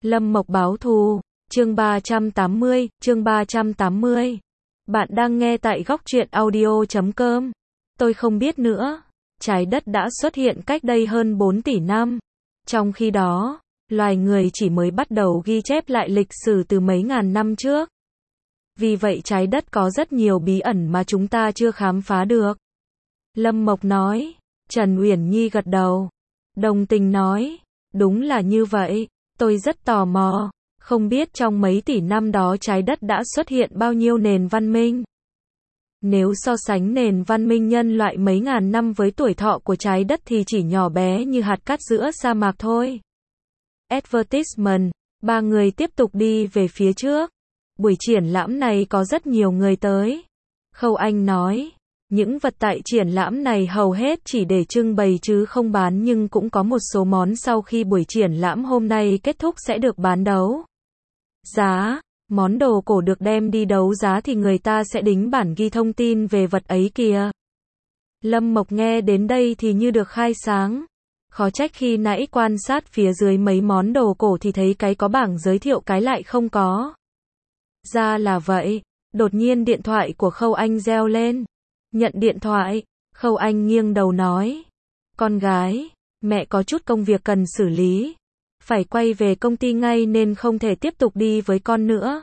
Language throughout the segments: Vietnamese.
Lâm Mộc báo thù, chương 380. Bạn đang nghe tại góc truyện audio.com. Tôi không biết nữa. Trái đất đã xuất hiện cách đây hơn 4 tỷ năm. Trong khi đó, loài người chỉ mới bắt đầu ghi chép lại lịch sử từ mấy ngàn năm trước. Vì vậy trái đất có rất nhiều bí ẩn mà chúng ta chưa khám phá được. Lâm Mộc nói. Trần Uyển Nhi gật đầu. Đồng tình nói. Đúng là như vậy. Tôi rất tò mò. Không biết trong mấy tỷ năm đó trái đất đã xuất hiện bao nhiêu nền văn minh. Nếu so sánh nền văn minh nhân loại mấy ngàn năm với tuổi thọ của trái đất thì chỉ nhỏ bé như hạt cát giữa sa mạc thôi. Advertisement. Ba người tiếp tục đi về phía trước. Buổi triển lãm này có rất nhiều người tới. Khâu Anh nói. Những vật tại triển lãm này hầu hết chỉ để trưng bày chứ không bán, nhưng cũng có một số món sau khi buổi triển lãm hôm nay kết thúc sẽ được bán đấu giá. Món đồ cổ được đem đi đấu giá thì người ta sẽ đính bản ghi thông tin về vật ấy kìa. Lâm Mộc nghe đến đây thì như được khai sáng. Khó trách khi nãy quan sát phía dưới mấy món đồ cổ thì thấy cái có bảng giới thiệu cái lại không có. Ra là vậy. Đột nhiên điện thoại của Khâu Anh reo lên. Nhận điện thoại, Khâu Anh nghiêng đầu nói. Con gái, mẹ có chút công việc cần xử lý. Phải quay về công ty ngay nên không thể tiếp tục đi với con nữa.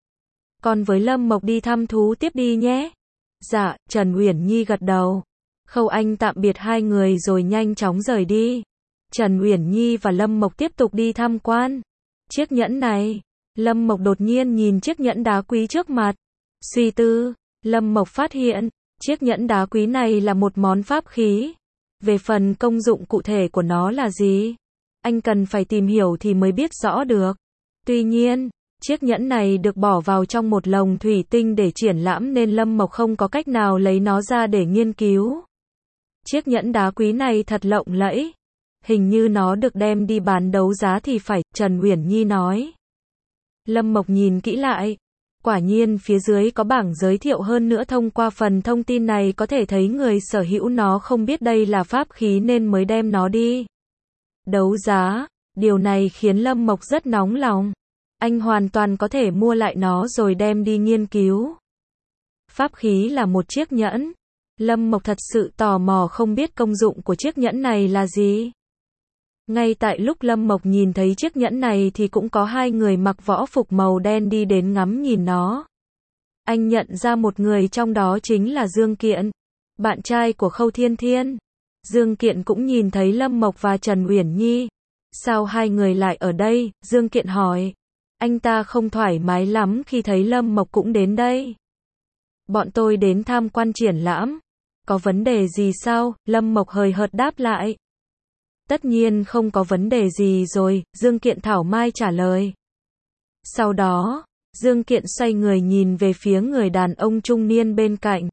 Con với Lâm Mộc đi thăm thú tiếp đi nhé. Dạ, Trần Uyển Nhi gật đầu. Khâu Anh tạm biệt hai người rồi nhanh chóng rời đi. Trần Uyển Nhi và Lâm Mộc tiếp tục đi tham quan. Chiếc nhẫn này. Lâm Mộc đột nhiên nhìn chiếc nhẫn đá quý trước mặt. Suy tư, Lâm Mộc phát hiện. Chiếc nhẫn đá quý này là một món pháp khí. Về phần công dụng cụ thể của nó là gì? Anh cần phải tìm hiểu thì mới biết rõ được. Tuy nhiên, chiếc nhẫn này được bỏ vào trong một lồng thủy tinh để triển lãm nên Lâm Mộc không có cách nào lấy nó ra để nghiên cứu. Chiếc nhẫn đá quý này thật lộng lẫy. Hình như nó được đem đi bán đấu giá thì phải, Trần Uyển Nhi nói. Lâm Mộc nhìn kỹ lại. Quả nhiên phía dưới có bảng giới thiệu, hơn nữa thông qua phần thông tin này có thể thấy người sở hữu nó không biết đây là pháp khí nên mới đem nó đi đấu giá. Điều này khiến Lâm Mộc rất nóng lòng. Anh hoàn toàn có thể mua lại nó rồi đem đi nghiên cứu. Pháp khí là một chiếc nhẫn. Lâm Mộc thật sự tò mò không biết công dụng của chiếc nhẫn này là gì. Ngay tại lúc Lâm Mộc nhìn thấy chiếc nhẫn này thì cũng có hai người mặc võ phục màu đen đi đến ngắm nhìn nó. Anh nhận ra một người trong đó chính là Dương Kiện, bạn trai của Khâu Thiên Thiên. Dương Kiện cũng nhìn thấy Lâm Mộc và Trần Uyển Nhi. Sao hai người lại ở đây? Dương Kiện hỏi. Anh ta không thoải mái lắm khi thấy Lâm Mộc cũng đến đây. Bọn tôi đến tham quan triển lãm. Có vấn đề gì sao? Lâm Mộc hời hợt đáp lại. Tất nhiên không có vấn đề gì rồi, Dương Kiện thảo mai trả lời. Sau đó, Dương Kiện xoay người nhìn về phía người đàn ông trung niên bên cạnh.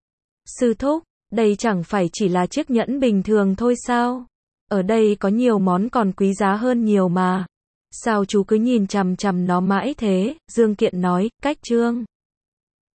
Sư thúc, đây chẳng phải chỉ là chiếc nhẫn bình thường thôi sao? Ở đây có nhiều món còn quý giá hơn nhiều mà. Sao chú cứ nhìn chằm chằm nó mãi thế? Dương Kiện nói, cách trương.